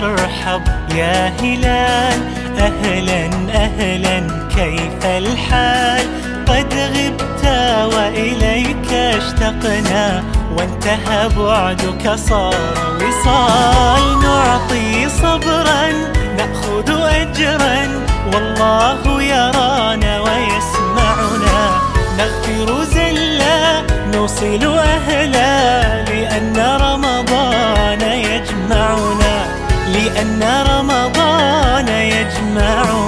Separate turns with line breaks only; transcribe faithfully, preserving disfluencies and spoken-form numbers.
مرحب يا هلال، أهلا أهلا كيف الحال؟ قد غبت وإليك اشتقنا، وانتهى بعدك صار وصال. نعطي صبرا نأخذ أجرا، والله يرانا ويسمعنا. نغفر زلا نوصل أهلا، لأن رمضان يجمعنا، لأن رمضان يجمعنا.